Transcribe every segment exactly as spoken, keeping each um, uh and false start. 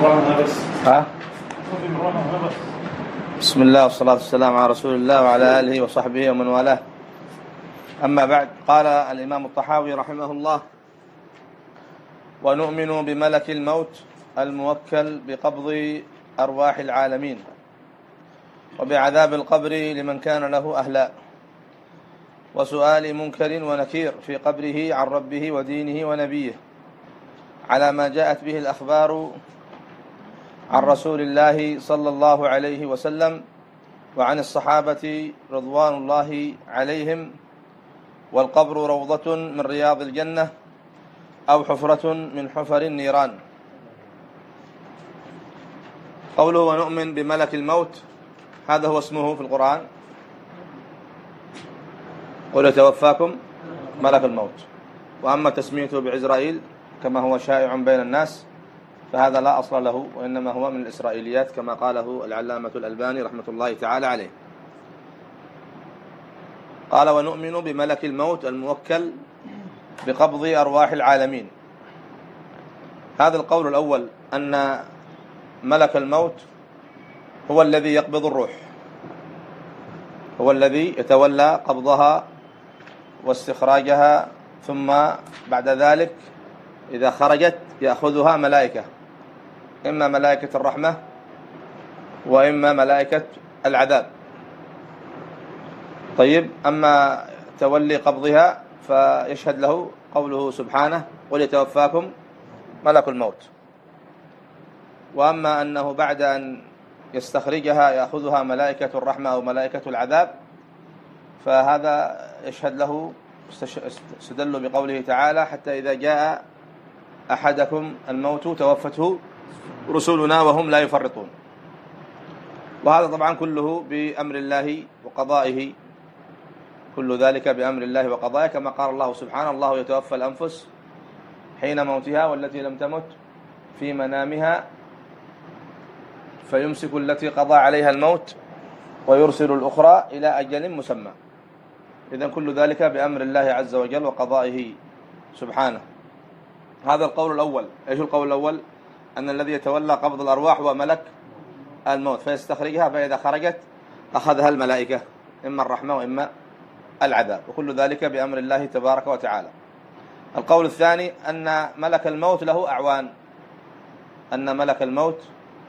ها؟ بسم الله والصلاة والسلام على رسول الله وعلى آله وصحبه ومن والاه. أما بعد، قال الإمام الطحاوي رحمه الله: ونؤمن بملك الموت الموكل بقبض أرواح العالمين، وبعذاب القبر لمن كان له أهلا، وسؤال منكر ونكير في قبره عن ربه ودينه ونبيه، على ما جاءت به الأخبار عن رسول الله صلى الله عليه وسلم وعن الصحابة رضوان الله عليهم. والقبر روضة من رياض الجنة أو حفرة من حفر النيران. قوله ونؤمن بملك الموت، هذا هو اسمه في القرآن. قل يتوفاكم ملك الموت. وأما تسميته بعزرائيل كما هو شائع بين الناس فهذا لا أصل له، وإنما هو من الإسرائيليات كما قاله العلامة الألباني رحمة الله تعالى عليه. قال ونؤمن بملك الموت الموكل بقبض أرواح العالمين. هذا القول الأول، أن ملك الموت هو الذي يقبض الروح، هو الذي يتولى قبضها واستخراجها، ثم بعد ذلك إذا خرجت يأخذها ملائكة، إما ملائكة الرحمة وإما ملائكة العذاب. طيب، أما تولي قبضها فيشهد له قوله سبحانه: قل يتوفاكم ملك الموت. وأما أنه بعد أن يستخرجها يأخذها ملائكة الرحمة أو ملائكة العذاب فهذا يشهد له، استدل بقوله تعالى: حتى إذا جاء أحدكم الموت توفته رسلنا وهم لا يفرطون. وهذا طبعا كله بأمر الله وقضائه، كل ذلك بأمر الله وقضائه، كما قال الله سبحانه: الله يتوفى الأنفس حين موتها والتي لم تمت في منامها فيمسك التي قضى عليها الموت ويرسل الأخرى إلى أجل مسمى. إذن كل ذلك بأمر الله عز وجل وقضائه سبحانه. هذا القول الأول. إيش القول الأول؟ أن الذي يتولى قبض الأرواح هو ملك الموت، فيستخرجها، فإذا خرجت أخذها الملائكة، إما الرحمة وإما العذاب، وكل ذلك بأمر الله تبارك وتعالى. القول الثاني أن ملك الموت له أعوان، أن ملك الموت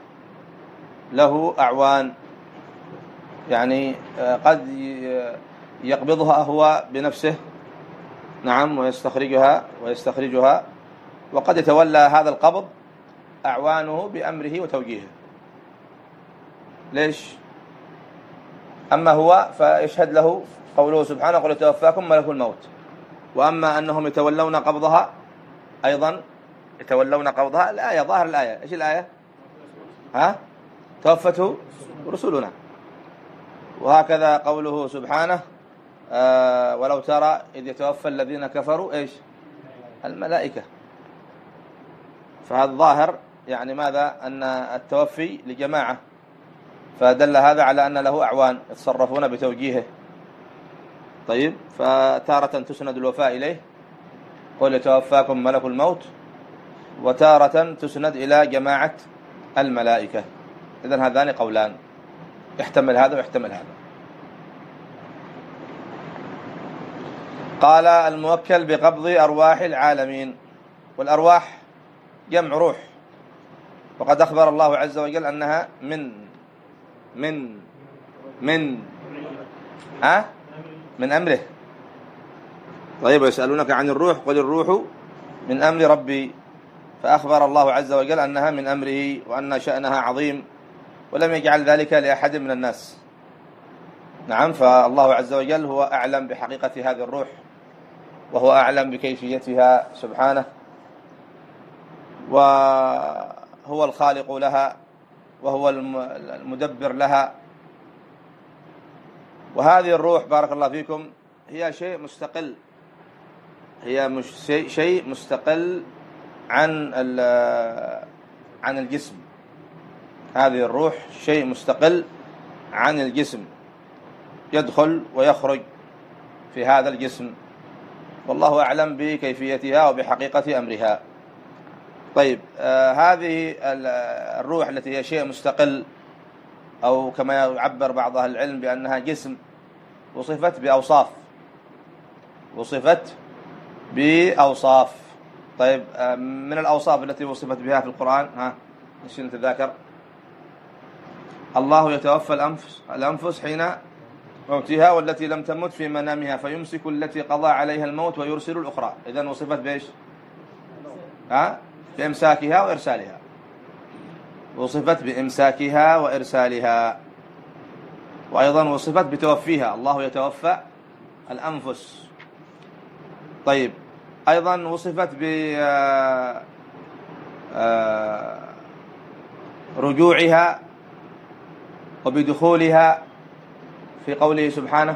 له أعوان، يعني قد يقبضها هو بنفسه، نعم، ويستخرجها ويستخرجها وقد يتولى هذا القبض أعوانه بأمره وتوجيهه. ليش؟ أما هو فيشهد له قوله سبحانه: قل يتوفاكم ملك الموت. وأما أنهم يتولون قبضها أيضا، يتولون قبضها، الآية ظاهر الآية. إيش الآية؟ ها؟ توفته رسلنا. وهكذا قوله سبحانه: آه ولو ترى إذ يتوفى الذين كفروا إيش؟ الملائكة. فهذا ظاهر يعني ماذا؟ أن التوفي لجماعة، فدل هذا على أن له أعوان يتصرفون بتوجيهه. طيب، فتارة تسند الوفاء إليه، قل يتوفاكم ملك الموت، وتارة تسند إلى جماعة الملائكة. إذن هذان قولان، يحتمل هذا ويحتمل هذا. قال الموكل بقبض أرواح العالمين. والأرواح جمع روح، وقد أخبر الله عز وجل أنها من من من ها من أمره. طيب، ويسألونك عن الروح قل الروح من أمر ربي. فأخبر الله عز وجل أنها من أمره وأن شأنها عظيم، ولم يجعل ذلك لأحد من الناس. نعم، فالله عز وجل هو أعلم بحقيقة هذه الروح، وهو أعلم بكيفيتها سبحانه، وهو الخالق لها، وهو المدبر لها. وهذه الروح بارك الله فيكم هي شيء مستقل، هي مش شيء مستقل عن عن الجسم. هذه الروح شيء مستقل عن الجسم، يدخل ويخرج في هذا الجسم، والله أعلم بكيفيتها وبحقيقة أمرها. طيب آه هذه الروح التي هي شيء مستقل، أو كما يعبر بعض أهل العلم بأنها جسم، وصفت بأوصاف وصفت بأوصاف طيب آه من الأوصاف التي وصفت بها في القرآن، ها ايش نتذاكر؟ الله يتوفى الأنفس الأنفس حين موتها والتي لم تمت في منامها فيمسك التي قضى عليها الموت ويرسل الأخرى. إذن وصفت بإيش؟ ها؟ بإمساكها وإرسالها. وصفت بإمساكها وإرسالها. وأيضا وصفت بتوفيها، الله يتوفى الأنفس. طيب أيضا وصفت برجوعها وبدخولها في قوله سبحانه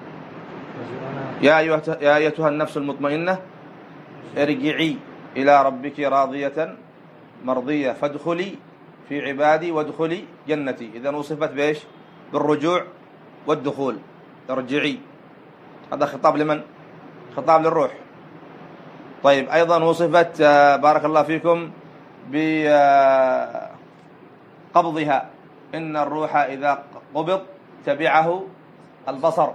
يا أيتها النفس المطمئنة ارجعي إلى ربك راضية مرضية فادخلي في عبادي وادخلي جنتي. إذن وصفت بإيش؟ بالرجوع والدخول. ارجعي، هذا خطاب لمن؟ خطاب للروح. طيب أيضا وصفت بارك الله فيكم بقبضها، إن الروح إذا قبض تبعه البصر،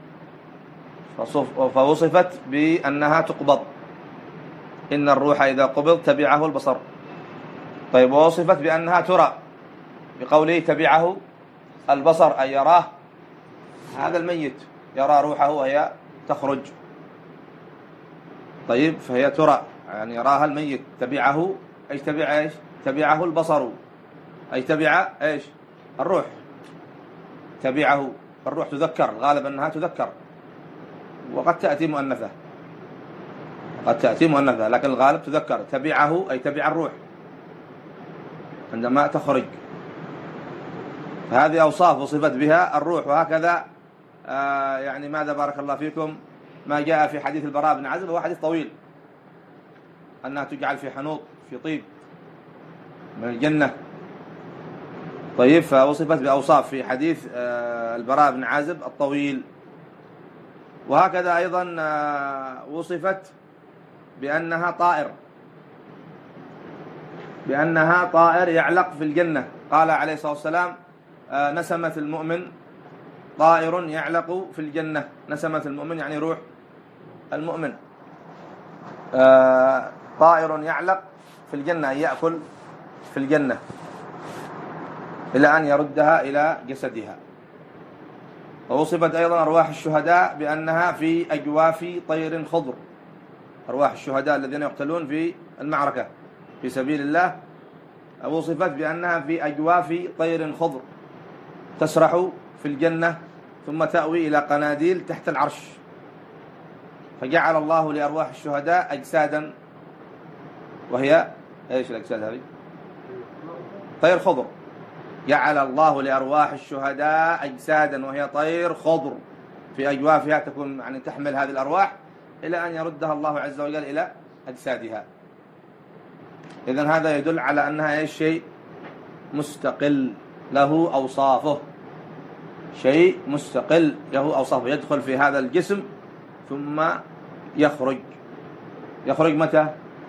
فوصفت بأنها تقبض، إن الروح إذا قبض تبعه البصر. طيب ووصفت بأنها ترى بقوله تبعه البصر، أي يراه هذا الميت، يرى روحه وهي تخرج. طيب فهي ترى يعني يراها الميت، تبعه ايش؟ تبع ايش؟ تبعه البصر، أي تبع ايش؟ الروح. تبعه الروح تذكر، الغالب أنها تذكر، وقد تأتي مؤنثة، قد تأتي مؤنثة، لكن الغالب تذكر. تبعه أي تبع الروح عندما تخرج. فهذه أوصاف وصفت بها الروح. وهكذا آه يعني ماذا بارك الله فيكم ما جاء في حديث البراء بن عازب، هو حديث طويل، أنها تجعل في حنوط في طيب من الجنة. طيب فوصفت بأوصاف في حديث آه البراء بن عازب الطويل. وهكذا أيضا آه وصفت بأنها طائر، بأنها طائر يعلق في الجنة. قال عليه الصلاة والسلام آه نسمة المؤمن طائر يعلق في الجنة. نسمة المؤمن يعني روح المؤمن، آه طائر يعلق في الجنة، أي يأكل في الجنة إلى أن يردها إلى جسدها. ووصفت أيضا أرواح الشهداء بأنها في أجواف طير خضر. أرواح الشهداء الذين يقتلون في المعركة في سبيل الله وصفت بأنها في أجواف طير خضر تسرح في الجنة ثم تأوي إلى قناديل تحت العرش. فجعل الله لأرواح الشهداء أجسادا، وهي إيش الأجساد هذه؟ طير خضر. جعل الله لأرواح الشهداء أجسادا وهي طير خضر في أجوافها تكون يعني تحمل هذه الأرواح إلى أن يردها الله عز وجل إلى أجسادها. إذن هذا يدل على أنها أي شيء مستقل له أوصافه، شيء مستقل له أوصافه، يدخل في هذا الجسم ثم يخرج. يخرج متى؟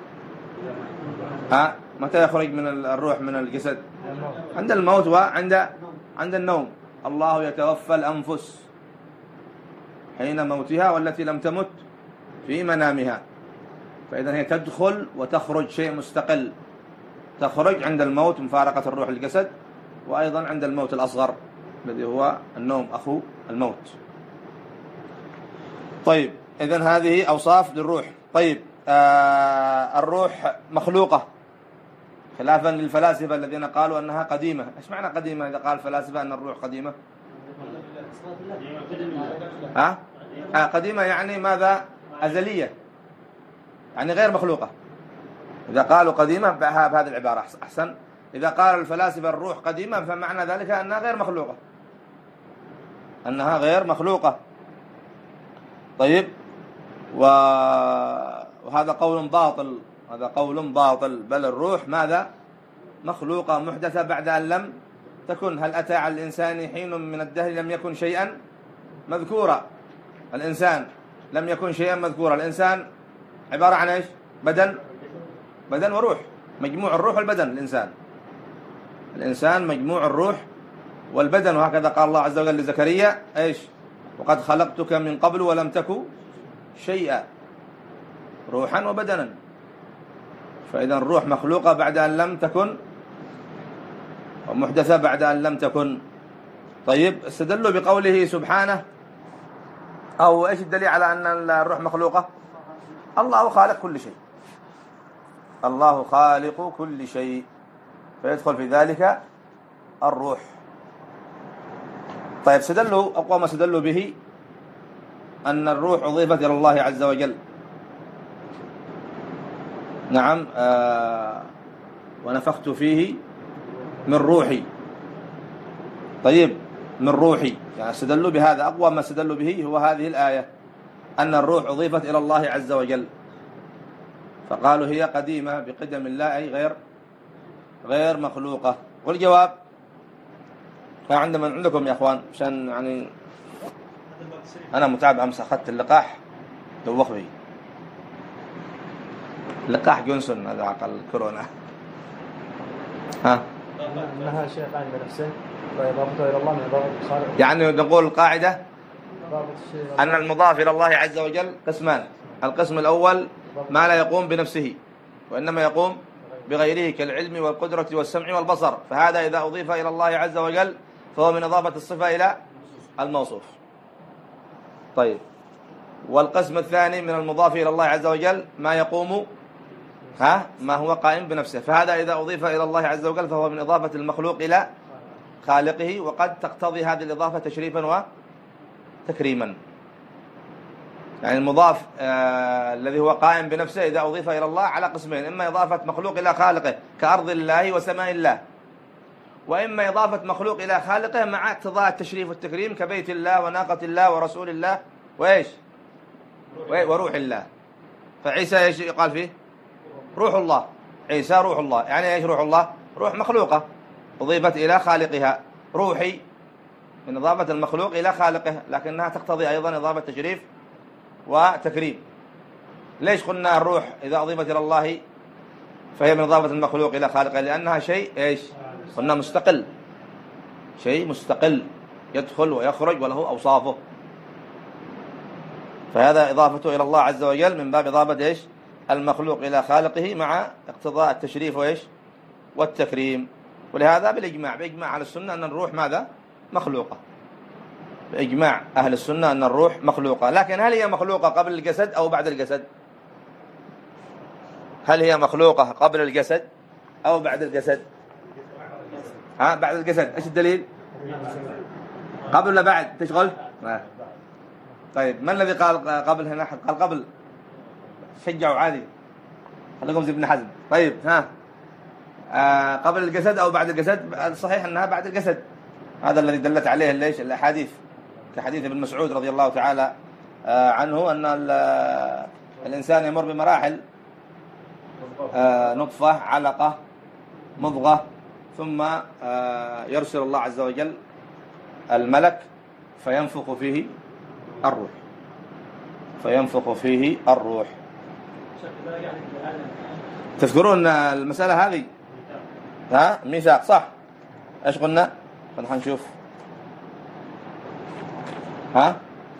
ها؟ متى يخرج من الروح من الجسد؟ عند الموت وعند عند النوم. الله يتوفى الأنفس حين موتها والتي لم تمت في منامها. فإذا هي تدخل وتخرج، شيء مستقل. تخرج عند الموت مفارقة الروح للجسد، وأيضا عند الموت الأصغر الذي هو النوم أخو الموت. طيب إذن هذه أوصاف للروح. طيب آه الروح مخلوقة، خلافا للفلاسفة الذين قالوا أنها قديمة. إيش معنى قديمة إذا قال الفلاسفة أن الروح قديمة؟ ها؟ آه قديمة يعني ماذا؟ أزلية، يعني غير مخلوقة. إذا قالوا قديمة بهذه العبارة أحسن. إذا قال الفلاسفة الروح قديمة فمعنى ذلك أنها غير مخلوقة، أنها غير مخلوقة. طيب وهذا قول باطل، هذا قول باطل. بل الروح ماذا؟ مخلوقة محدثة بعد أن لم تكن. هل أتى على الإنسان حين من الدهر لم يكن شيئا مذكورا؟ الإنسان لم يكن شيئا مذكورا. الإنسان عبارة عن إيش؟ بدن بدن وروح. مجموع الروح والبدن. الإنسان الإنسان مجموع الروح والبدن، وهكذا قال الله عز وجل لزكريا إيش؟ وقد خلقتك من قبل ولم تك شيئا، روحا وبدنا. فإذا الروح مخلوقة بعد أن لم تكن، ومحدثة بعد أن لم تكن. طيب، استدلوا بقوله سبحانه، أو إيش الدليل على أن الروح مخلوقة؟ الله خالق كل شيء، الله خالق كل شيء، فيدخل في ذلك الروح. طيب، استدلوا أقوى ما استدلوا به أن الروح أضيفت إلى الله عز وجل. نعم، آه ونفخت فيه من روحي. طيب، من روحي، يعني استدلوا بهذا. أقوى ما استدلوا به هو هذه الآية، أن الروح أضيفت إلى الله عز وجل، فقالوا هي قديمة بقدم الله، أي غير غير مخلوقة. والجواب فعندما عندكم يا أخوان، عشان يعني أنا متعب، أمس أخذت اللقاح دوخ بي لقاح جونسون، هذا عقل كورونا. ها، أنها شيء قائم بنفسه وإضافته إلى الله من إضافة الخالق. يعني نقول القاعدة أن المضاف إلى الله عز وجل قسمان. القسم الأول ما لا يقوم بنفسه وإنما يقوم بغيره، كالعلم والقدرة والسمع والبصر، فهذا إذا أضيف إلى الله عز وجل فهو من إضافة الصفة إلى الموصوف. طيب، والقسم الثاني من المضاف إلى الله عز وجل ما يقوم ها ما هو قائم بنفسه، فهذا إذا أضيف إلى الله عز وجل فهو من إضافة المخلوق إلى خالقه، وقد تقتضي هذه الإضافة تشريفا وتكريما. يعني المضاف آه الذي هو قائم بنفسه إذا أضيف إلى الله على قسمين: إما إضافة مخلوق إلى خالقه كأرض الله وسماء الله، وإما إضافة مخلوق إلى خالقه مع اقتضاء التشريف والتكريم كبيت الله وناقة الله ورسول الله وإيش وروح الله. فعيسى إيش يقال فيه؟ روح الله. عيسى روح الله، يعني إيش روح الله؟ روح مخلوقة أضيفت إلى خالقها. روحي من إضافة المخلوق إلى خالقه، لكنها تقتضي أيضا إضافة تشريف وتكريم. ليش قلنا الروح إذا أضيفت إلى الله فهي من إضافة المخلوق إلى خالقه؟ لأنها شيء إيش؟ قلنا مستقل، شيء مستقل يدخل ويخرج وله أوصافه، فهذا إضافته إلى الله عز وجل من باب إضافة إيش؟ المخلوق إلى خالقه مع اقتضاء التشريف وإيش؟ والتكريم. ولهذا بالإجماع بإجماع أهل السنة أن الروح ماذا؟ مخلوقة. بإجماع أهل السنة أن الروح مخلوقة. لكن هل هي مخلوقة قبل الجسد أو بعد الجسد؟ هل هي مخلوقة قبل الجسد أو بعد الجسد؟ ها، بعد الجسد. إيش الدليل؟ قبل ولا بعد؟ تشغل؟ طيب، من الذي قال قبل هنا؟ قال قبل. شجعوا عادي، خليكم زي ابن حزم. طيب، ها، آه قبل الجسد أو بعد الجسد؟ الصحيح أنها بعد الجسد. هذا الذي دلت عليه ليش الأحاديث، كحديث ابن مسعود رضي الله تعالى آه عنه أن الإنسان يمر بمراحل: آه نطفة، علقة، مضغة، ثم آه يرسل الله عز وجل الملك فينفخ فيه الروح فينفخ فيه الروح. تذكرون المسألة هذه؟ ها، ميثاق، صح؟ ايش قلنا؟ خلينا نشوف. ها،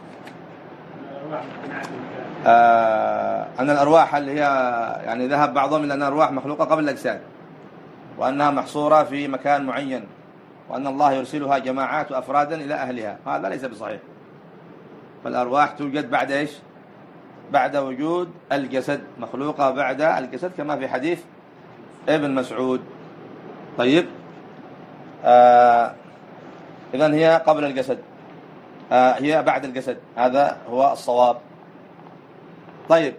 آه أن الأرواح اللي هي يعني ذهب بعضهم إلى أن الأرواح مخلوقة قبل الأجساد، وأنها محصورة في مكان معين، وأن الله يرسلها جماعات وأفرادا إلى أهلها. هذا ليس بصحيح. فالأرواح توجد بعد إيش؟ بعد وجود الجسد، مخلوقة بعد الجسد كما في حديث ابن مسعود. طيب، آه إذن هي قبل الجسد، آه هي بعد الجسد، هذا هو الصواب. طيب،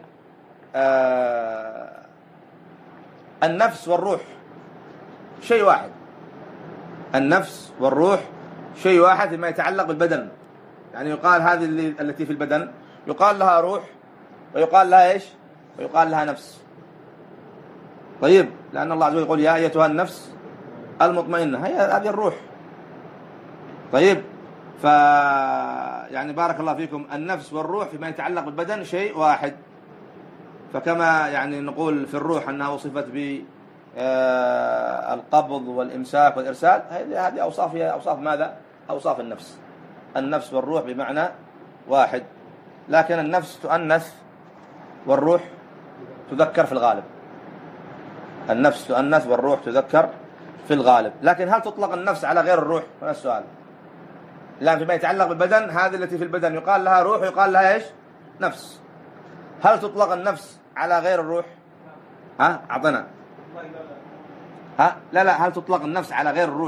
آه النفس والروح شيء واحد. النفس والروح شيء واحد فيما يتعلق بالبدن. يعني يقال هذه التي في البدن يقال لها روح، ويقال لها إيش؟ ويقال لها نفس. طيب، لأن الله عز وجل يقول: يا أيتها النفس المطمئنة، هي هذه الروح. طيب، ف يعني بارك الله فيكم، النفس والروح فيما يتعلق بالبدن شيء واحد. فكما يعني نقول في الروح أنها وصفت آه القبض والإمساك والإرسال، هذه هذه أوصاف هي أوصاف ماذا؟ أوصاف النفس. النفس والروح بمعنى واحد، لكن النفس تؤنث والروح تذكر في الغالب. النفس تؤنث والروح تذكر في الغالب، لكن هل تطلق النفس على غير الروح؟ هذا السؤال. لأن فيما يتعلق بالبدن، هذه التي في البدن يقال لها روح ويقال لها ايش؟ نفس. هل تطلق النفس على غير الروح؟ ها أعطنا. ها لا لا هل تطلق النفس على غير الروح؟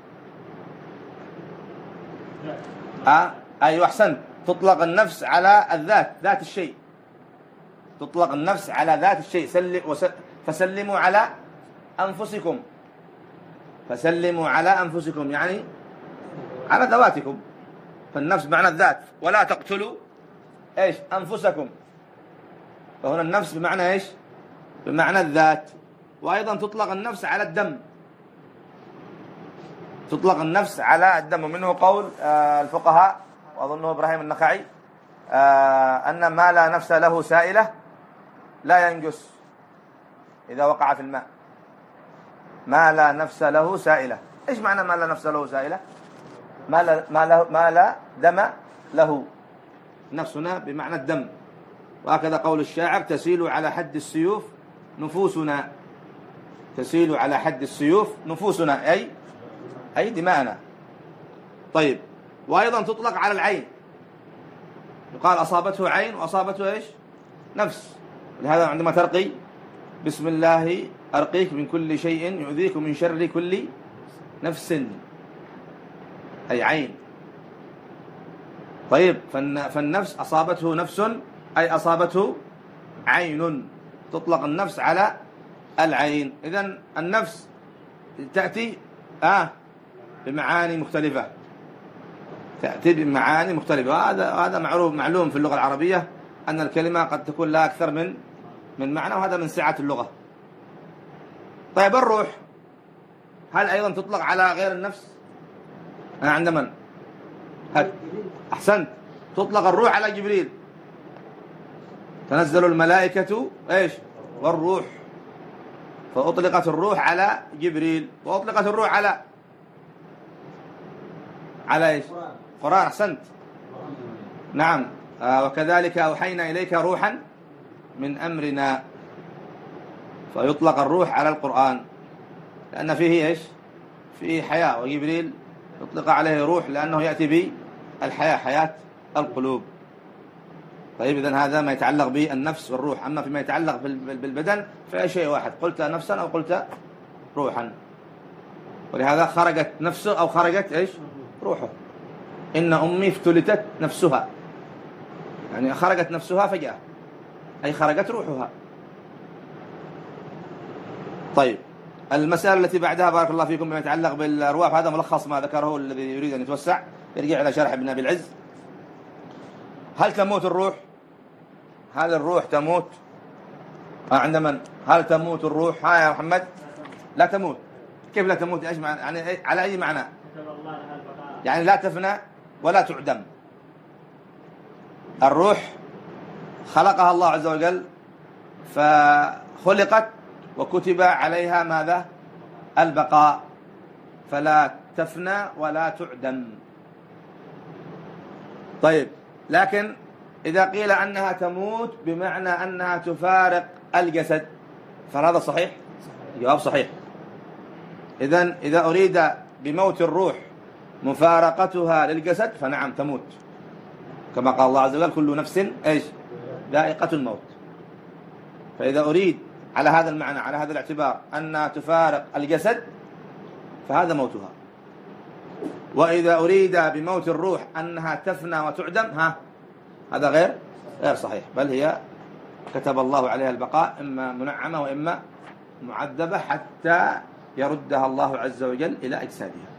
ها أيوة أحسنت. تطلق النفس على الذات، ذات الشيء. تطلق النفس على ذات الشيء. سل وس... فسلموا على أنفسكم، فسلموا على أنفسكم يعني على ذواتكم. فالنفس بمعنى الذات. ولا تقتلوا ايش؟ أنفسكم. فهنا النفس بمعنى ايش؟ بمعنى الذات. وأيضا تطلق النفس على الدم، تطلق النفس على الدم. ومنه قول الفقهاء وأظنه إبراهيم النخعي أن ما لا نفس له سائلة لا ينجس إذا وقع في الماء. ما لا نفس له سائلة. إيش معنى ما لا نفس له سائلة؟ ما لا, ما لا, ما لا دم له. نفسنا بمعنى الدم. وهكذا قول الشاعر: تسيل على حد السيوف نفوسنا. تسيل على حد السيوف نفوسنا أي أي دماءنا. طيب، وأيضا تطلق على العين. يقال أصابته عين وأصابته إيش؟ نفس. لهذا عندما ترقي: بسم الله أرقيك من كل شيء يؤذيك ومن شر كل نفس، أي عين. طيب، فالنفس أصابته نفس أي أصابته عين. تطلق النفس على العين. إذن النفس تأتي آه بمعاني مختلفة، تأتي بمعاني مختلفة. هذا هذا معروف معلوم في اللغة العربية أن الكلمة قد تكون لها أكثر من من معنى، وهذا من سعة اللغة. طيب، الروح هل أيضا تطلق على غير النفس؟ أنا عند من؟ هل أحسنت. تطلق الروح على جبريل. تنزل الملائكة إيش؟ والروح. فأطلقت الروح على جبريل، وأطلقت الروح على على إيش؟ قرآن. أحسنت. نعم. آه وكذلك أوحينا إليك روحا من أمرنا. فيطلق الروح على القرآن لأن فيه إيش؟ فيه حياة. وجبريل يطلق عليه روح لأنه يأتي بالحياة، حياة القلوب. طيب، إذن هذا ما يتعلق بالنفس والروح. أما فيما يتعلق بالبدن فأي شيء واحد، قلت نفسا أو قلت روحا. ولهذا خرجت نفسه أو خرجت إيش؟ روحه. إن أمي افتلتت نفسها، يعني خرجت نفسها فجأة، أي خرجت روحها. طيب، المسألة التي بعدها بارك الله فيكم بما يتعلق بالأرواح، هذا ملخص ما ذكره الذي يريد أن يتوسع، يرجع إلى شرح ابن أبي العز. هل تموت الروح؟ هل الروح تموت؟ ها عند من؟ هل تموت الروح؟ ها يا محمد؟ لا تموت. كيف لا تموت؟ ايش معنى؟ يعني على أي معنى؟ يعني لا تفنى ولا تعدم. الروح خلقها الله عز وجل، فخلقت وكتب عليها ماذا؟ البقاء، فلا تفنى ولا تعدم. طيب، لكن إذا قيل أنها تموت بمعنى أنها تفارق الجسد، فهذا صحيح؟ جواب صحيح. إذن إذا أريد بموت الروح مفارقتها للجسد فنعم تموت، كما قال الله عز وجل: كل نفس إيش؟ ذائقة الموت. فإذا أريد على هذا المعنى، على هذا الاعتبار، أنها تفارق الجسد فهذا موتها. وإذا أريد بموت الروح أنها تفنى وتعدم، ها هذا غير غير صحيح، بل هي كتب الله عليها البقاء، إما منعمة وإما معذبة حتى يردها الله عز وجل إلى أجسادها.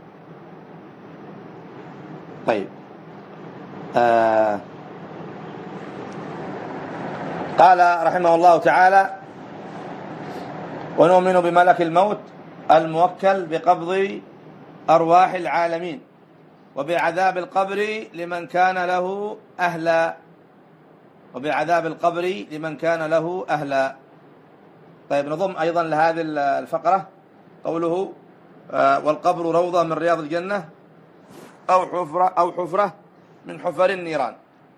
طيب، آه قال رحمه الله تعالى: ونؤمن بملك الموت الموكل بقبض أرواح العالمين، وبعذاب القبر لمن كان له أهلا، وبعذاب القبر لمن كان له أهلا. طيب نضم أيضا لهذه الفقرة قوله والقبر روضة من رياض الجنة أو حفرة أو حفرة من حفر النيران.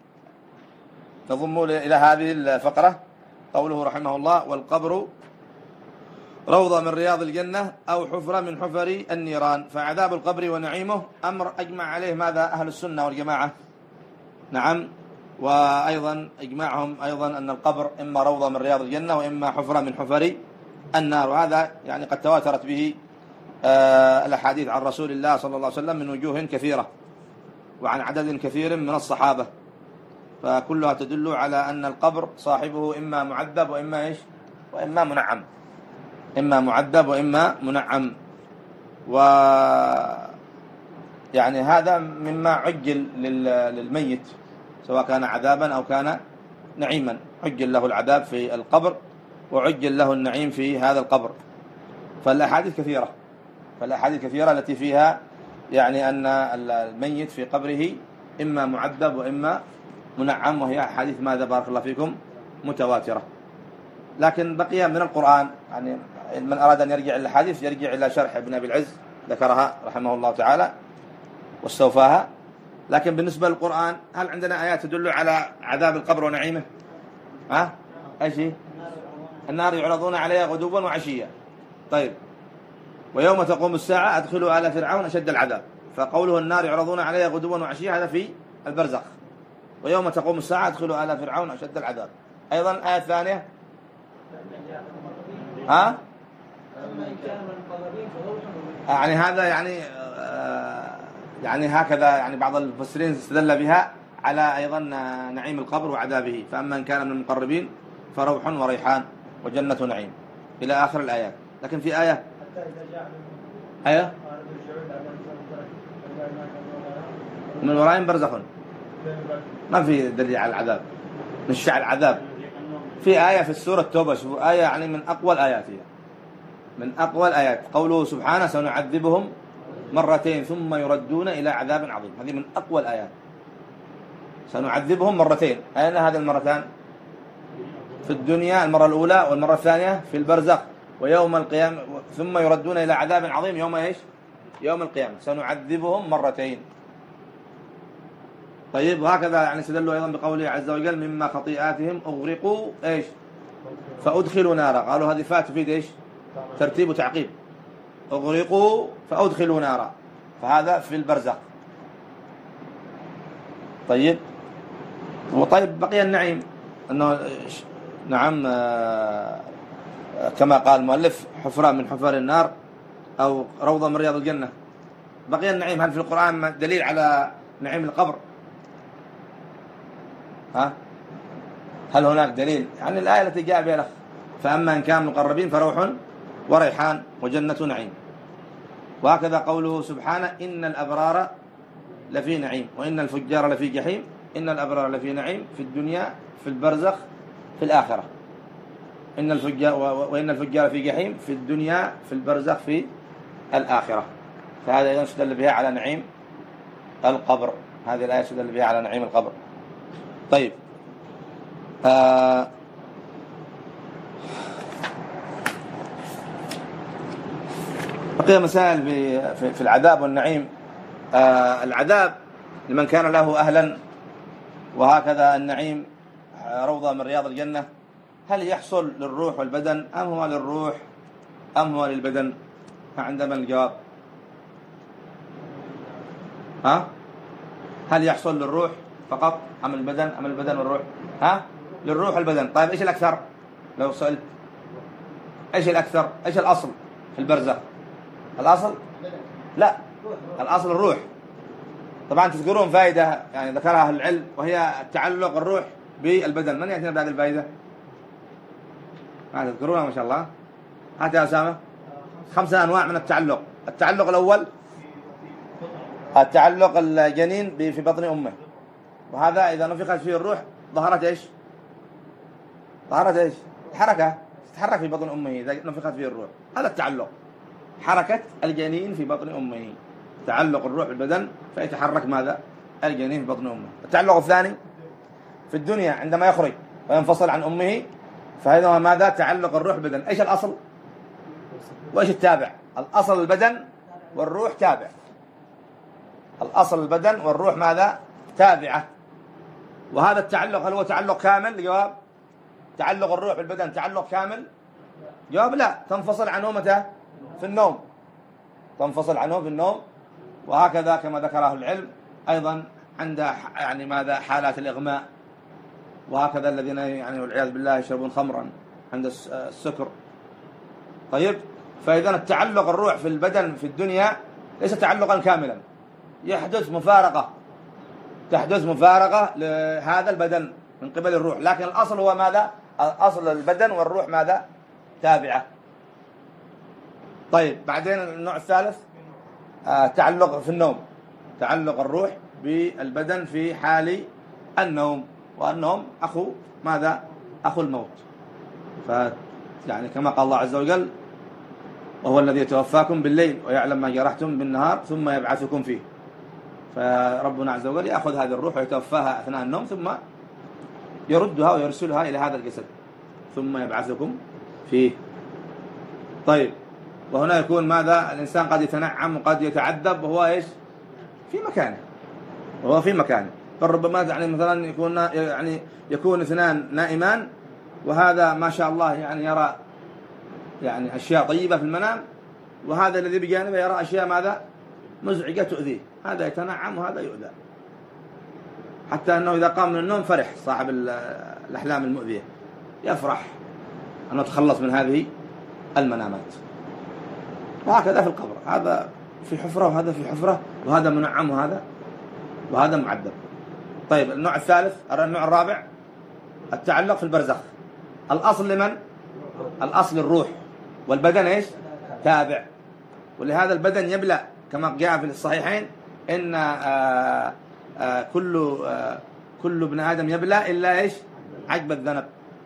نضم إلى هذه الفقرة قوله رحمه الله والقبر روضة من رياض الجنة أو حفرة من حفر النيران. فعذاب القبر ونعيمه أمر أجمع عليه ماذا أهل السنة والجماعة. نعم. وأيضا إجماعهم أيضا أن القبر إما روضة من رياض الجنة وإما حفرة من حفر النار. وهذا يعني قد تواترت به آه الأحاديث عن رسول الله صلى الله عليه وسلم من وجوه كثيرة وعن عدد كثير من الصحابة، فكلها تدل على أن القبر صاحبه إما معذب وإما إيش وإما منعم، إما معذب وإما منعم. و يعني هذا مما عجل للميت سواء كان عذابا أو كان نعيما، عجل له العذاب في القبر وعجل له النعيم في هذا القبر. فالأحاديث كثيرة فالأحاديث كثيرة التي فيها يعني أن الميت في قبره إما معذب وإما منعم، وهي أحاديث ماذا بارك الله فيكم متواترة. لكن بقي من القرآن يعني من أراد أن يرجع إلى الحديث يرجع إلى شرح ابن أبي العز ذكرها رحمه الله تعالى واستوفاها. لكن بالنسبة للقرآن هل عندنا آيات تدل على عذاب القبر ونعيمه؟ ها؟ أي شيء؟ النار يعرضون عليها غدوا وعشيا. طيب ويوم تقوم الساعة أدخلوا آل فرعون أشد العذاب. فقوله النار يعرضون عليها غدوا وعشيا هذا في البرزخ، ويوم تقوم الساعة أدخلوا آل فرعون أشد العذاب. أيضا آية ثانية ها؟ يعني هذا يعني آه يعني هكذا يعني بعض المفسرين استدل بها على أيضا نعيم القبر وعذابه. فأما إن كان من المقربين فروح وريحان وجنة نعيم إلى آخر الآيات. لكن في آية آية من ورائهم برزخ ما في دليل على العذاب نشع العذاب. في آية في السورة التوبة آية يعني من أقوى الآيات، هي من أقوى الآيات قوله سبحانه سنعذبهم مرتين ثم يردون إلى عذاب عظيم. هذه من أقوى الآيات، سنعذبهم مرتين. أين هذه المرتان؟ في الدنيا المرة الأولى، والمرة الثانية في البرزخ، ويوم القيامة ثم يردون إلى عذاب عظيم يوم إيش؟ يوم القيامة. سنعذبهم مرتين. طيب وهكذا يعني استدلوا أيضا بقوله عز وجل مما خطيئاتهم أغرقوا إيش؟ فأدخلوا نارا. قالوا هذه فات تفيد إيش؟ ترتيب وتعقيب. أغرقوا فأدخلوا نارا، فهذا في البرزخ. طيب وطيب بقي النعيم أنه نعم كما قال المؤلف حفرة من حفر النار أو روضة من رياض الجنة. بقي النعيم هل في القرآن دليل على نعيم القبر؟ ها؟ هل هناك دليل؟ يعني الآية التي جاء بها الأخ فأما إن كان مقربين فروح وريحان وجنة نعيم. وهكذا قوله سبحانه إن الأبرار لفي نعيم وإن الفجار لفي جحيم. إن الأبرار لفي نعيم في الدنيا في البرزخ في الآخرة. إن الفجار وإن الفجار في جحيم في الدنيا في البرزخ في الآخرة. فهذا أيضا يستدل بها على نعيم القبر. هذه الآية يستدل بها على نعيم القبر. طيب آه بقي مسائل في في العذاب والنعيم. آه العذاب لمن كان له أهلا، وهكذا النعيم روضة من رياض الجنة. هل يحصل للروح والبدن أم هو للروح أم هو للبدن؟ عندما الجواب ها هل يحصل للروح فقط أم البدن أم البدن والروح؟ ها للروح والبدن. طيب إيش الأكثر؟ لو سألت إيش الأكثر؟ إيش الأصل في البرزخ؟ الأصل لا الأصل الروح. طبعا تذكرون فائدة يعني ذكرها أهل العلم وهي تعلق الروح بالبدن. من يأتينا بهذه الفائدة؟ ما تذكرونها ما شاء الله. هات يا أسامة. خمسة أنواع من التعلق. التعلق الأول التعلق الجنين في بطن أمه، وهذا إذا نفخت فيه الروح ظهرت إيش؟ ظهرت إيش؟ حركة تتحرك في بطن أمه إذا نفخت فيه الروح. هذا التعلق، حركة الجنين في بطن أمه، تعلق الروح بالبدن فيتحرك ماذا؟ الجنين في بطن أمه. التعلق الثاني في الدنيا عندما يخرج وينفصل عن أمه فهذا ماذا؟ تعلق الروح بالبدن. ايش الاصل وايش التابع؟ الاصل البدن والروح تابع. الاصل البدن والروح ماذا؟ تابعة. وهذا التعلق هل هو تعلق كامل؟ جواب تعلق الروح بالبدن تعلق كامل؟ جواب لا، تنفصل عنه متى؟ في النوم، تنفصل عنه في النوم. وهكذا كما ذكره العلم أيضا عند يعني ماذا؟ حالات الإغماء، وهكذا الذين يعني والعياذ بالله يشربون خمرا عند السكر. طيب، فإذا التعلق الروح في البدن في الدنيا ليس تعلقا كاملا، يحدث مفارقة، تحدث مفارقة لهذا البدن من قبل الروح، لكن الأصل هو ماذا؟ الأصل البدن والروح ماذا؟ تابعة. طيب، بعدين النوع الثالث آه تعلق في النوم، تعلق الروح بالبدن في حال النوم، والنوم أخو ماذا؟ أخو الموت. ف يعني كما قال الله عز وجل: وهو الذي يتوفاكم بالليل ويعلم ما جرحتم بالنهار ثم يبعثكم فيه. فربنا عز وجل يأخذ هذه الروح ويتوفاها أثناء النوم، ثم يردها ويرسلها إلى هذا الجسد، ثم يبعثكم فيه. طيب، وهنا يكون ماذا؟ الإنسان قد يتنعم وقد يتعذب وهو إيش؟ في مكانه، وهو في مكانه. فربما يعني مثلا يكون يعني يكون اثنان نائمان، وهذا ما شاء الله يعني يرى يعني أشياء طيبة في المنام، وهذا الذي بجانبه يرى أشياء ماذا؟ مزعجة تؤذيه. هذا يتنعم وهذا يؤذى، حتى أنه إذا قام من النوم فرح صاحب الأحلام المؤذية، يفرح أنه تخلص من هذه المنامات. وهكذا في القبر، هذا في حفرة وهذا في حفرة، وهذا منعم وهذا وهذا معذب. طيب، النوع الثالث، النوع الرابع، التعلق في البرزخ. الأصل لمن؟ الأصل الروح، والبدن إيش؟ تابع. ولهذا البدن يبلى كما جاء في الصحيحين: إن آآ آآ كل آآ كل ابن آدم يبلى إلا إيش؟ عقب الذنب.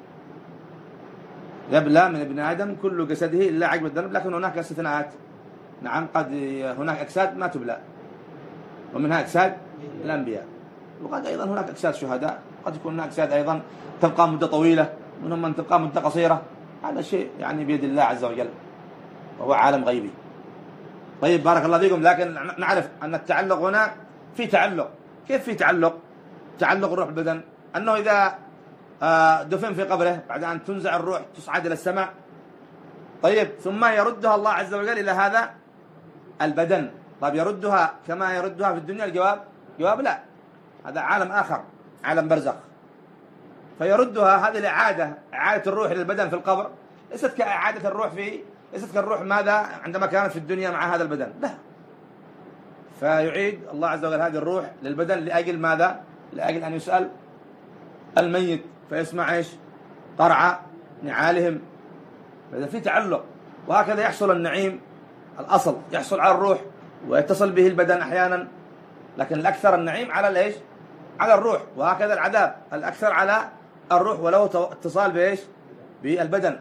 يبلى من ابن آدم كل جسده إلا عقب الذنب، لكن هناك استثناءات. نعم، قد هناك أجساد ما تبلى، ومنها أجساد الأنبياء، وقد أيضا هناك أجساد شهداء، قد يكون هناك أجساد أيضا تبقى مدة طويلة، منهم من تبقى مدة قصيرة. هذا شيء يعني بيد الله عز وجل، وهو عالم غيبي. طيب، بارك الله فيكم. لكن نعرف أن التعلق هنا في تعلق. كيف في تعلق؟ تعلق الروح بالبدن أنه إذا دفن في قبره بعد أن تنزع الروح تصعد إلى السماء، طيب، ثم يردها الله عز وجل إلى هذا البدن. طيب، يردها كما يردها في الدنيا؟ الجواب جواب لا، هذا عالم آخر، عالم برزخ. فيردها هذه الإعادة، إعادة الروح للبدن في القبر، ليست كإعادة الروح في ليست كالروح ماذا عندما كانت في الدنيا مع هذا البدن، لا. فيعيد الله عز وجل هذه الروح للبدن لأجل ماذا؟ لأجل أن يسأل الميت فيسمع إيش؟ قرع نعالهم. فإذا في تعلق. وهكذا يحصل النعيم الأصل يحصل على الروح ويتصل به البدن أحيانا، لكن الأكثر النعيم على الإيش؟ على الروح. وهكذا العذاب الأكثر على الروح ولو اتصال بإيش؟ بالبدن.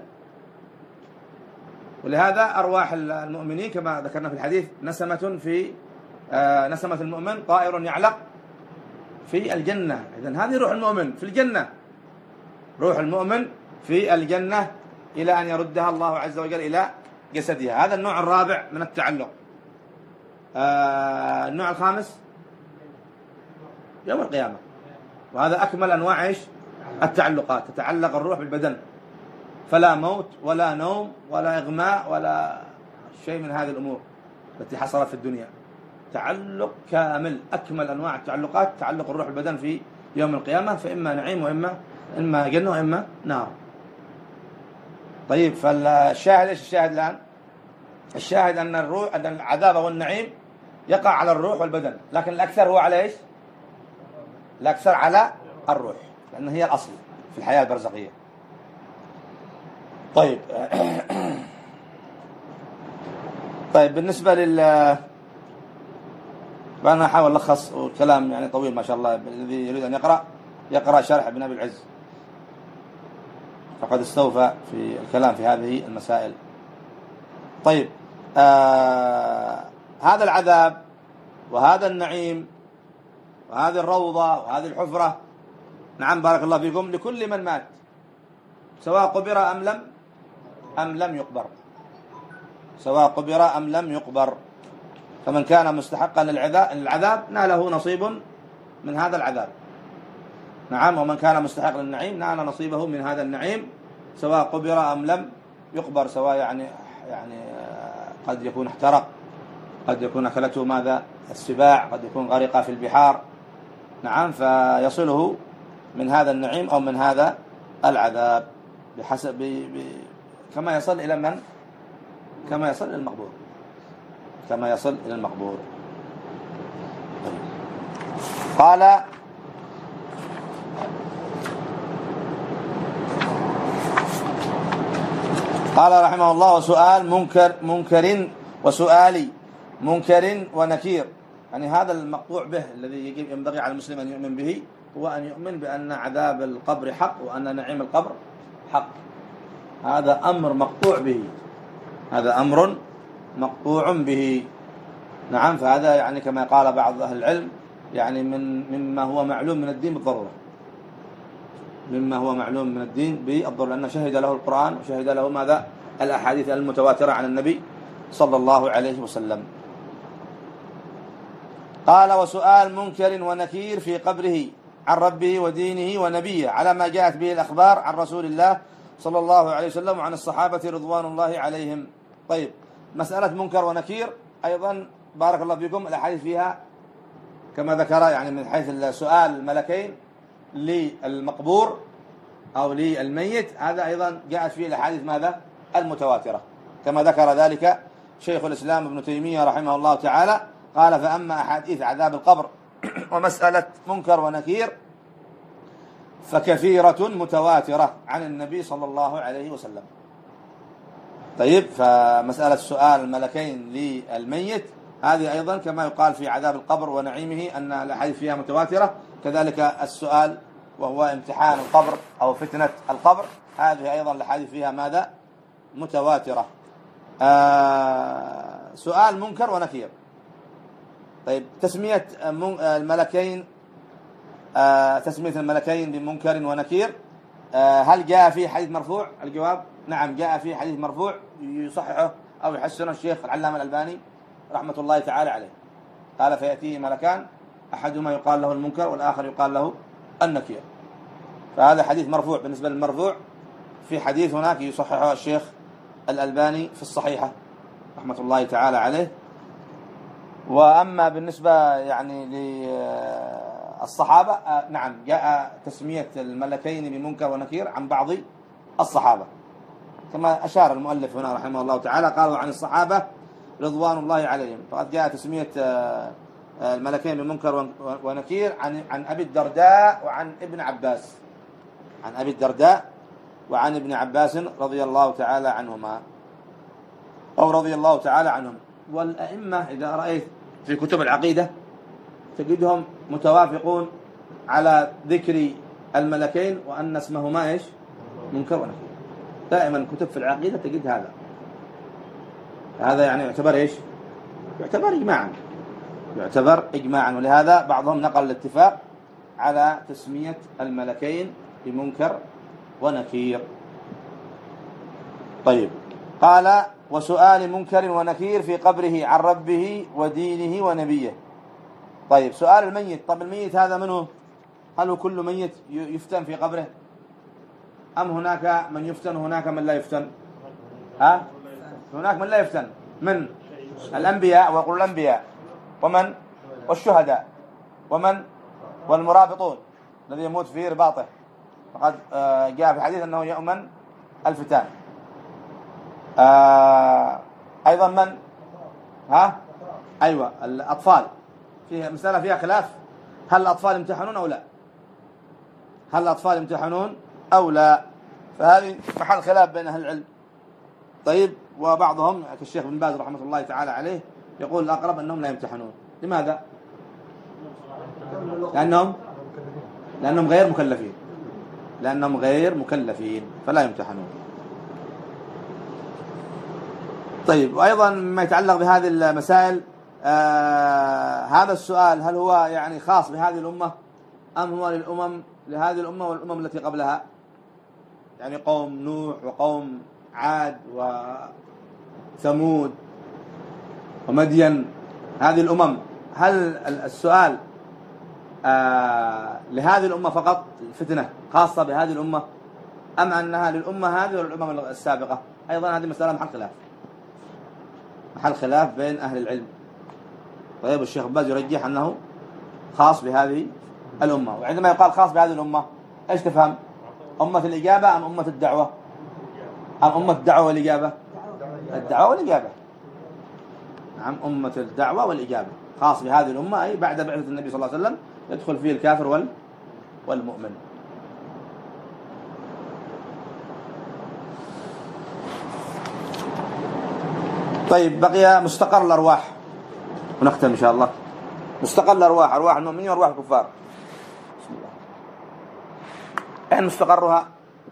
ولهذا أرواح المؤمنين كما ذكرنا في الحديث نسمة في آه نسمة المؤمن طائر يعلق في الجنة. إذن هذه روح المؤمن في الجنة، روح المؤمن في الجنة إلى أن يردها الله عز وجل إلى جسدها. هذا النوع الرابع من التعلق. آه النوع الخامس يوم القيامة، وهذا أكمل أنواع إيش؟ التعلقات. تتعلق الروح بالبدن، فلا موت ولا نوم ولا إغماء ولا شيء من هذه الأمور التي حصلت في الدنيا. تعلق كامل، أكمل أنواع التعلقات تعلق الروح بالبدن في يوم القيامة، فإما نعيم وإما إما جنة وإما نار. طيب، فالشاهد إيش الشاهد الآن؟ الشاهد أن الروح أن العذاب والنعيم يقع على الروح والبدن، لكن الأكثر هو على إيش؟ الأكثر على الروح، لأن هي الأصل في الحياة البرزخية. طيب طيب بالنسبة لل أنا أحاول ألخص، والكلام يعني طويل ما شاء الله. الذي يريد أن يقرأ يقرأ شرح ابن أبي العز، فقد استوفى في الكلام في هذه المسائل. طيب، آه هذا العذاب وهذا النعيم وهذه الروضة وهذه الحفرة، نعم بارك الله فيكم، لكل من مات، سواء قبر أم لم أم لم يقبر، سواء قبر أم لم يقبر. فمن كان مستحقا للعذاب ناله نصيب من هذا العذاب، نعم. ومن كان مستحق للنعيم نال نصيبه من هذا النعيم سواء قبر أم لم يقبر، سواء يعني يعني قد يكون احترق، قد يكون أكلته ماذا السباع، قد يكون غرق في البحار، نعم. فيصله من هذا النعيم أو من هذا العذاب بحسب ب... ب... كما يصل إلى من؟ كما يصل إلى المقبور، كما يصل إلى المقبور. قال قال رحمه الله: وسؤال منكر منكر وسؤال منكر ونكير. يعني هذا المقطوع به الذي ينبغي على المسلم أن يؤمن به هو أن يؤمن بأن عذاب القبر حق وأن نعيم القبر حق. هذا أمر مقطوع به، هذا أمر مقطوع به، نعم. فهذا يعني كما قال بعض أهل العلم يعني من مما هو معلوم من الدين بالضرورة، مما هو معلوم من الدين بالضرورة، لأنه شهد له القرآن وشهد له ماذا الأحاديث المتواترة عن النبي صلى الله عليه وسلم. قال: وسؤال منكر ونكير في قبره عن ربه ودينه ونبيه على ما جاءت به الأخبار عن رسول الله صلى الله عليه وسلم وعن الصحابة رضوان الله عليهم. طيب، مسألة منكر ونكير أيضا بارك الله فيكم الأحاديث فيها كما ذكر، يعني من حيث سؤال الملكين للمقبور أو للميت، هذا أيضا جاءت فيه الأحاديث ماذا المتواترة، كما ذكر ذلك شيخ الإسلام ابن تيمية رحمه الله تعالى. قال: فأما أحاديث عذاب القبر ومسألة منكر ونكير فكثيرة متواترة عن النبي صلى الله عليه وسلم. طيب، فمسألة سؤال الملكين للميت هذه أيضا كما يقال في عذاب القبر ونعيمه أن الأحاديث فيها متواترة، كذلك السؤال وهو امتحان القبر أو فتنة القبر هذه أيضا الأحاديث فيها ماذا متواترة. آه سؤال منكر ونكير. طيب، تسمية الملكين آه تسمية الملكين بمنكر ونكير، آه هل جاء فيه حديث مرفوع؟ الجواب: نعم، جاء فيه حديث مرفوع يصححه أو يحسنه الشيخ العلامة الألباني رحمة الله تعالى عليه. قال: فيأتيه ملكان أحدهما يقال له المنكر والآخر يقال له النكير. فهذا حديث مرفوع. بالنسبة للمرفوع في حديث هناك يصححه الشيخ الألباني في الصحيحة رحمة الله تعالى عليه. وأما بالنسبة يعني للصحابة، نعم، جاء تسمية الملكين بمنكر ونكير عن بعض الصحابة كما أشار المؤلف هنا رحمه الله تعالى. قالوا عن الصحابة رضوان الله عليهم، فقد جاء تسمية الملكين بمنكر ونكير عن عن أبي الدرداء وعن ابن عباس، عن أبي الدرداء وعن ابن عباس رضي الله تعالى عنهما أو رضي الله تعالى عنهم. والأئمة إذا رأيت في كتب العقيدة تجدهم متوافقون على ذكر الملكين وأن اسمهما إيش منكر ونكير. دائما كتب في العقيدة تجد هذا هذا يعني يعتبر إيش يعتبر إجماعا يعتبر إجماعا ولهذا بعضهم نقل الاتفاق على تسمية الملكين بمنكر ونكير. طيب، قال: وسؤال منكر ونكير في قبره عن ربه ودينه ونبيه. طيب، سؤال الميت. طب الميت هذا منه؟ هل هو كل ميت يفتن في قبره أم هناك من يفتن وهناك من لا يفتن؟ ها؟ هناك من لا يفتن، من الأنبياء ويقول الأنبياء ومن والشهداء ومن والمرابطون الذي يموت في رباطه، فقد جاء في الحديث أنه يؤمن الفتان. آه أيضا من ها أيوة الأطفال، فيها مسألة فيها خلاف، هل الأطفال يمتحنون أو لا؟ هل الأطفال يمتحنون أو لا؟ فهذه محل خلاف بين أهل العلم. طيب، وبعضهم كالشيخ بن باز رحمة الله تعالى عليه يقول الأقرب أنهم لا يمتحنون. لماذا؟ لأنهم لأنهم غير مكلفين لأنهم غير مكلفين فلا يمتحنون. طيب، وأيضا ما يتعلق بهذه المسائل، آه هذا السؤال هل هو يعني خاص بهذه الأمة أم هو للأمم لهذه الأمة والأمم التي قبلها؟ يعني قوم نوح وقوم عاد وثمود ومدين، هذه الأمم، هل السؤال آه لهذه الأمة فقط الفتنة خاصة بهذه الأمة، أم أنها للأمة هذه وللأمم السابقة؟ أيضا هذه مسألة محل خلاف، محل خلاف بين أهل العلم. طيب الشيخ باز يرجح أنه خاص بهذه الأمة، وعندما يقال خاص بهذه الأمة إيش تفهم؟ أمة الإجابة أم أمة الدعوة؟ أم أمة الدعوة والإجابة؟ الدعوة والإجابة، نعم أمة الدعوة والإجابة، خاص بهذه الأمة أي بعد بعثة النبي صلى الله عليه وسلم يدخل فيه الكافر وال والمؤمن. طيب بقي مستقر الأرواح ونختم إن شاء الله. مستقر الأرواح، أرواح المؤمنين وأرواح الكفار. بسم الله. أين مستقرها؟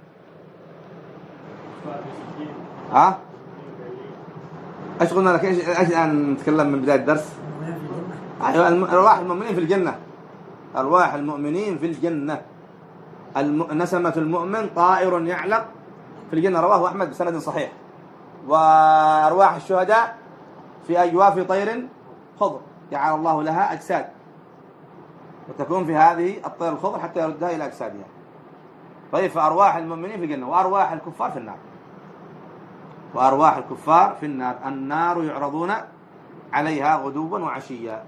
ها؟ ايش قلنا لك؟ ايش ايش الان نتكلم من بدايه الدرس؟ ارواح المؤمنين في الجنه، ارواح المؤمنين في الجنه. الم... نسمة المؤمن طائر يعلق في الجنه، رواه احمد بسند صحيح. وارواح الشهداء في اجواف طير خضر جعل الله لها اجساد، وتكون في هذه الطير الخضر حتى يردها الى اجسادها. طيب فارواح المؤمنين في الجنه، وارواح الكفار في النار. وأرواح الكفار في النار، النار يعرضون عليها غدوا وعشيا.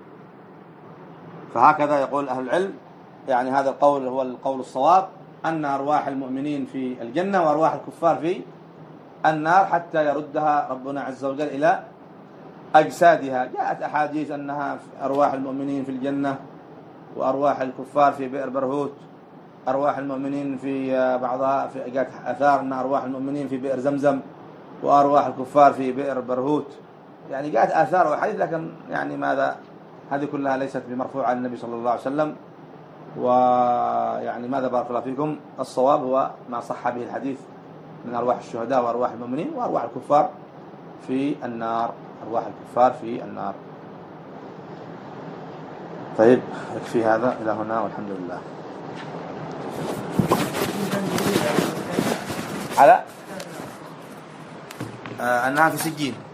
فهكذا يقول أهل العلم، يعني هذا القول هو القول الصواب، أن أرواح المؤمنين في الجنة وأرواح الكفار في النار حتى يردها ربنا عز وجل إلى أجسادها. جاءت أحاديث أنها أرواح المؤمنين في الجنة وأرواح الكفار في بئر برهوت، أرواح المؤمنين في بعضها في جاءت آثار أن أرواح المؤمنين في بئر زمزم وأرواح الكفار في بئر برهوت، يعني جاءت آثار وحديث، لكن يعني ماذا هذه كلها ليست بمرفوعة عن النبي صلى الله عليه وسلم. ويعني ماذا بارك الله فيكم، الصواب هو ما صح به الحديث من أرواح الشهداء وأرواح المؤمنين وأرواح الكفار في النار، أرواح الكفار في النار. طيب يكفي هذا إلى هنا والحمد لله. على آه أنها في سجين.